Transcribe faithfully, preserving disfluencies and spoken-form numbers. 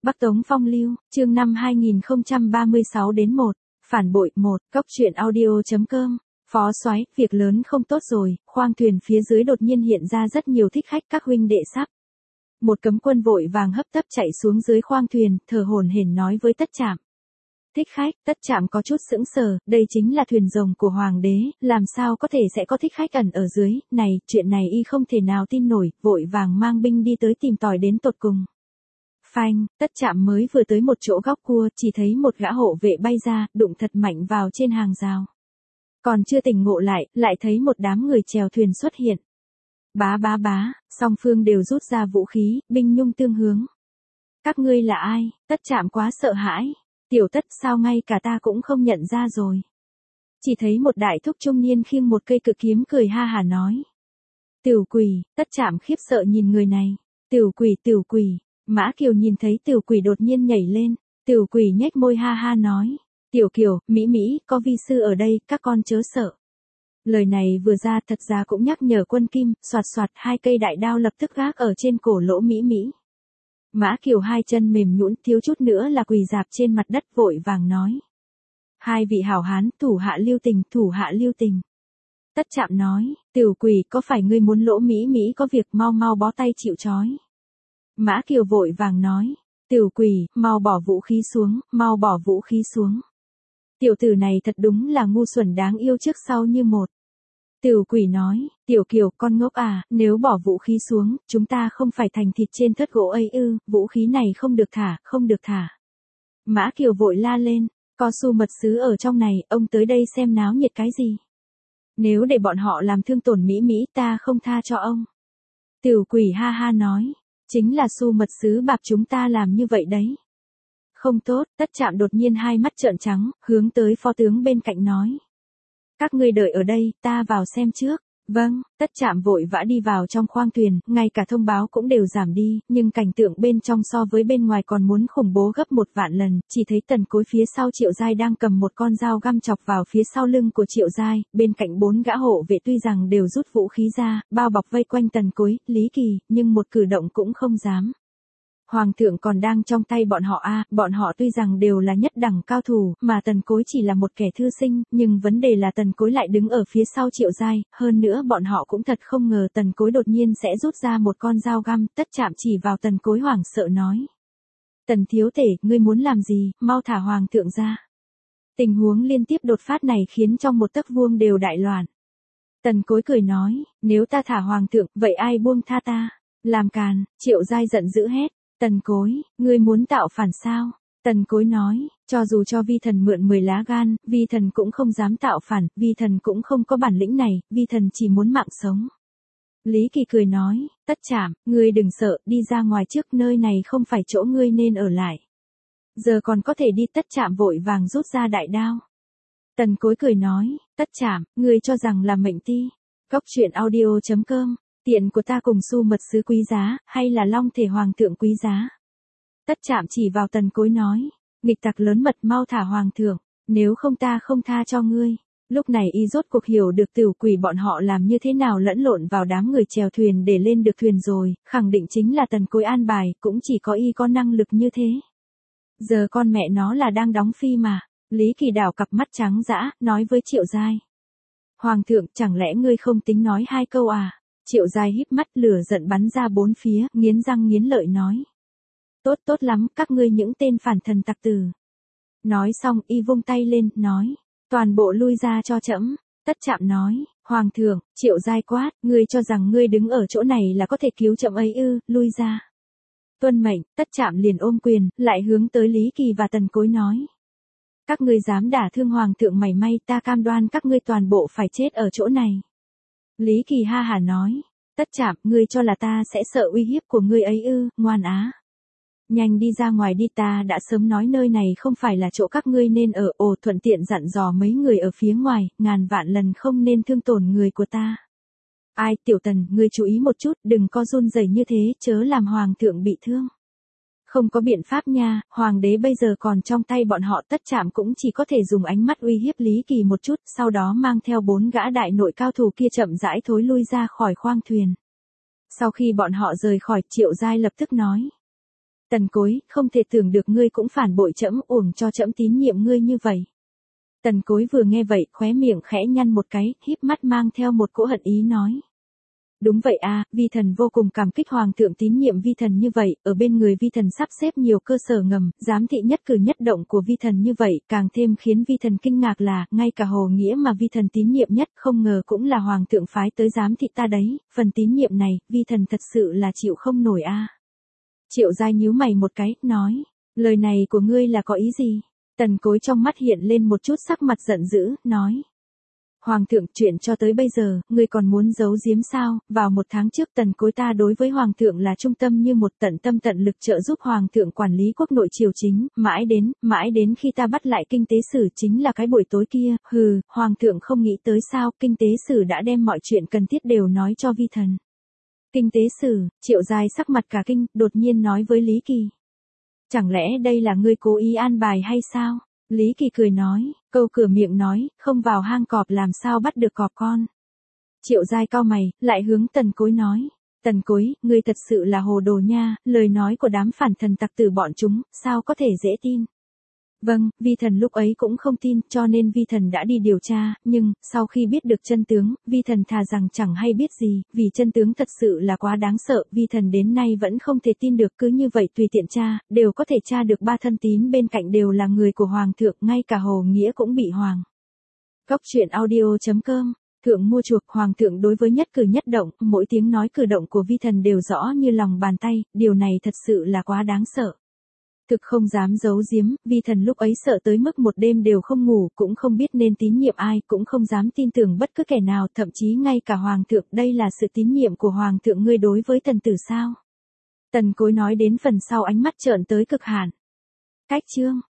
Bắc Tống Phong Lưu, chương năm hai nghìn không trăm ba mươi sáu đến một, phản bội một, góc truyện audio.com, phó soái, việc lớn không tốt rồi, khoang thuyền phía dưới đột nhiên hiện ra rất nhiều thích khách các huynh đệ sắp. Một cấm quân vội vàng hấp tấp chạy xuống dưới khoang thuyền, thở hổn hển nói với Tất Trạm. Thích khách, Tất Trạm có chút sững sờ, đây chính là thuyền rồng của hoàng đế, làm sao có thể sẽ có thích khách ẩn ở dưới, này, chuyện này y không thể nào tin nổi, vội vàng mang binh đi tới tìm tòi đến tột cùng. Phanh, Tất Trạm mới vừa tới một chỗ góc cua, chỉ thấy một gã hộ vệ bay ra, đụng thật mạnh vào trên hàng rào. Còn chưa tỉnh ngộ lại, lại thấy một đám người chèo thuyền xuất hiện. Bá bá bá, song phương đều rút ra vũ khí, binh nhung tương hướng. Các ngươi là ai? Tất Trạm quá sợ hãi. Tiểu Tất, sao ngay cả ta cũng không nhận ra rồi. Chỉ thấy một đại thúc trung niên khiêng một cây cự kiếm cười ha hà nói. Tiểu Quỷ, Tất Trạm khiếp sợ nhìn người này. Tiểu Quỷ, Tiểu Quỷ. Mã Kiều nhìn thấy Tiểu Quỷ đột nhiên nhảy lên, Tiểu Quỷ nhếch môi ha ha nói, Tiểu Kiều, Mỹ Mỹ, có vi sư ở đây, các con chớ sợ. Lời này vừa ra thật ra cũng nhắc nhở Quân Kim, soạt soạt hai cây đại đao lập tức gác ở trên cổ lỗ Mỹ Mỹ. Mã Kiều hai chân mềm nhũn thiếu chút nữa là quỳ dạp trên mặt đất vội vàng nói. Hai vị hảo hán, thủ hạ lưu tình, thủ hạ lưu tình. Tất Trạm nói, Tiểu Quỷ, có phải ngươi muốn lỗ Mỹ Mỹ có việc mau mau bó tay chịu trói. Mã Kiều vội vàng nói, Tiểu Quỷ, mau bỏ vũ khí xuống, mau bỏ vũ khí xuống. Tiểu tử này thật đúng là ngu xuẩn đáng yêu trước sau như một. Tiểu Quỷ nói, Tiểu Kiều, con ngốc à, nếu bỏ vũ khí xuống, chúng ta không phải thành thịt trên thớt gỗ ấy ư, vũ khí này không được thả, không được thả. Mã Kiều vội la lên, có Su mật sứ ở trong này, ông tới đây xem náo nhiệt cái gì. Nếu để bọn họ làm thương tổn Mỹ Mỹ ta không tha cho ông. Tiểu Quỷ ha ha nói. Chính là Su mật sứ bạp chúng ta làm như vậy đấy. Không tốt, Tất Trạm đột nhiên hai mắt trợn trắng, hướng tới phó tướng bên cạnh nói. Các ngươi đợi ở đây, ta vào xem trước. Vâng, Tất Trạm vội vã đi vào trong khoang thuyền, ngay cả thông báo cũng đều giảm đi, nhưng cảnh tượng bên trong so với bên ngoài còn muốn khủng bố gấp một vạn lần, chỉ thấy Tần Cối phía sau Triệu Giai đang cầm một con dao găm chọc vào phía sau lưng của Triệu Giai, bên cạnh bốn gã hộ vệ tuy rằng đều rút vũ khí ra, bao bọc vây quanh Tần Cối, Lý Kỳ, nhưng một cử động cũng không dám. Hoàng thượng còn đang trong tay bọn họ a, à, bọn họ tuy rằng đều là nhất đẳng cao thủ, mà Tần Cối chỉ là một kẻ thư sinh, nhưng vấn đề là Tần Cối lại đứng ở phía sau Triệu Giai, hơn nữa bọn họ cũng thật không ngờ Tần Cối đột nhiên sẽ rút ra một con dao găm, Tất Trạm chỉ vào Tần Cối hoảng sợ nói. Tần thiếu tể, ngươi muốn làm gì, mau thả Hoàng thượng ra. Tình huống liên tiếp đột phát này khiến trong một tấc vuông đều đại loạn. Tần Cối cười nói, nếu ta thả Hoàng thượng, vậy ai buông tha ta? Làm càn, Triệu Giai giận dữ hét. Tần Cối, ngươi muốn tạo phản sao? Tần Cối nói, cho dù cho vi thần mượn mười lá gan, vi thần cũng không dám tạo phản, vi thần cũng không có bản lĩnh này, vi thần chỉ muốn mạng sống. Lý Kỳ cười nói, Tất Trạm, ngươi đừng sợ, đi ra ngoài trước, nơi này không phải chỗ ngươi nên ở lại. Giờ còn có thể đi. Tất Trạm vội vàng rút ra đại đao. Tần Cối cười nói, Tất Trạm, ngươi cho rằng là mệnh ti. Góc truyện audio.com. Tiện của ta cùng Su mật sứ quý giá, hay là long thể hoàng thượng quý giá? Tất Trạm chỉ vào Tần Cối nói, nghịch tặc lớn mật, mau thả Hoàng thượng, nếu không ta không tha cho ngươi. Lúc này y rốt cuộc hiểu được Tiểu Quỷ bọn họ làm như thế nào lẫn lộn vào đám người chèo thuyền để lên được thuyền rồi, khẳng định chính là Tần Cối an bài, cũng chỉ có y có năng lực như thế. Giờ con mẹ nó là đang đóng phi mà. Lý Kỳ đảo cặp mắt trắng dã, nói với Triệu Giai. Hoàng thượng, chẳng lẽ ngươi không tính nói hai câu à? Triệu Giai híp mắt, lửa giận bắn ra bốn phía, nghiến răng nghiến lợi nói. Tốt tốt lắm, các ngươi những tên phản thần tặc tử. Nói xong y vung tay lên, nói. Toàn bộ lui ra cho trẫm. Tất Trạm nói, Hoàng thượng, Triệu Giai quát, ngươi cho rằng ngươi đứng ở chỗ này là có thể cứu trẫm ấy ư, lui ra. Tuân mệnh. Tất Trạm liền ôm quyền, lại hướng tới Lý Kỳ và Tần Cối nói. Các ngươi dám đả thương Hoàng thượng mảy may, ta cam đoan các ngươi toàn bộ phải chết ở chỗ này. Lý Kỳ ha hà nói, Tất Trạm, ngươi cho là ta sẽ sợ uy hiếp của ngươi ấy ư, ngoan á. Nhanh đi ra ngoài đi, ta đã sớm nói nơi này không phải là chỗ các ngươi nên ở, ồ thuận tiện dặn dò mấy người ở phía ngoài, ngàn vạn lần không nên thương tổn người của ta. Ai, Tiểu Tần, ngươi chú ý một chút, đừng có run rẩy như thế, chớ làm Hoàng thượng bị thương. Không có biện pháp nha, Hoàng đế bây giờ còn trong tay bọn họ. Tất Trạm cũng chỉ có thể dùng ánh mắt uy hiếp Lý Kỳ một chút, sau đó mang theo bốn gã đại nội cao thủ kia chậm rãi thối lui ra khỏi khoang thuyền. Sau khi bọn họ rời khỏi, Triệu Giai lập tức nói. Tần Cối, không thể tưởng được ngươi cũng phản bội trẫm, uổng cho trẫm tín nhiệm ngươi như vậy. Tần Cối vừa nghe vậy, khóe miệng khẽ nhăn một cái, híp mắt mang theo một cỗ hận ý nói. Đúng vậy a, vi thần vô cùng cảm kích hoàng thượng tín nhiệm vi thần như vậy, ở bên người vi thần sắp xếp nhiều cơ sở ngầm, giám thị nhất cử nhất động của vi thần như vậy, càng thêm khiến vi thần kinh ngạc là, ngay cả Hồ Nghĩa mà vi thần tín nhiệm nhất, không ngờ cũng là hoàng thượng phái tới giám thị ta đấy, phần tín nhiệm này, vi thần thật sự là chịu không nổi a. Triệu Giai nhíu mày một cái, nói, lời này của ngươi là có ý gì? Tần Cối trong mắt hiện lên một chút sắc mặt giận dữ, nói. Hoàng thượng, chuyện cho tới bây giờ, ngươi còn muốn giấu giếm sao? Vào một tháng trước Tần Cối ta đối với Hoàng thượng là trung tâm như một, tận tâm tận lực trợ giúp Hoàng thượng quản lý quốc nội triều chính, mãi đến, mãi đến khi ta bắt lại kinh tế sử chính là cái buổi tối kia, hừ, Hoàng thượng không nghĩ tới sao, kinh tế sử đã đem mọi chuyện cần thiết đều nói cho vi thần. Kinh tế sử, Triệu Giai sắc mặt cả kinh, đột nhiên nói với Lý Kỳ. Chẳng lẽ đây là ngươi cố ý an bài hay sao? Lý Kỳ cười nói, câu cửa miệng nói, không vào hang cọp làm sao bắt được cọp con. Triệu Giai cau mày, lại hướng Tần Cối nói, Tần Cối, ngươi thật sự là hồ đồ nha, lời nói của đám phản thần tặc tử bọn chúng, sao có thể dễ tin. Vâng, vi thần lúc ấy cũng không tin, cho nên vi thần đã đi điều tra, nhưng, sau khi biết được chân tướng, vi thần thà rằng chẳng hay biết gì, vì chân tướng thật sự là quá đáng sợ, vi thần đến nay vẫn không thể tin được, cứ như vậy tùy tiện tra, đều có thể tra được ba thân tín bên cạnh đều là người của Hoàng thượng, ngay cả Hồ Nghĩa cũng bị Hoàng. Góc truyện audio chấm com Thượng mua chuộc, Hoàng thượng đối với nhất cử nhất động, mỗi tiếng nói cử động của vi thần đều rõ như lòng bàn tay, điều này thật sự là quá đáng sợ. Thực không dám giấu giếm, vi thần lúc ấy sợ tới mức một đêm đều không ngủ, cũng không biết nên tín nhiệm ai, cũng không dám tin tưởng bất cứ kẻ nào, thậm chí ngay cả Hoàng thượng, đây là sự tín nhiệm của Hoàng thượng ngươi đối với tần tử sao? Tần Cối nói đến phần sau ánh mắt trợn tới cực hạn. Cách chương.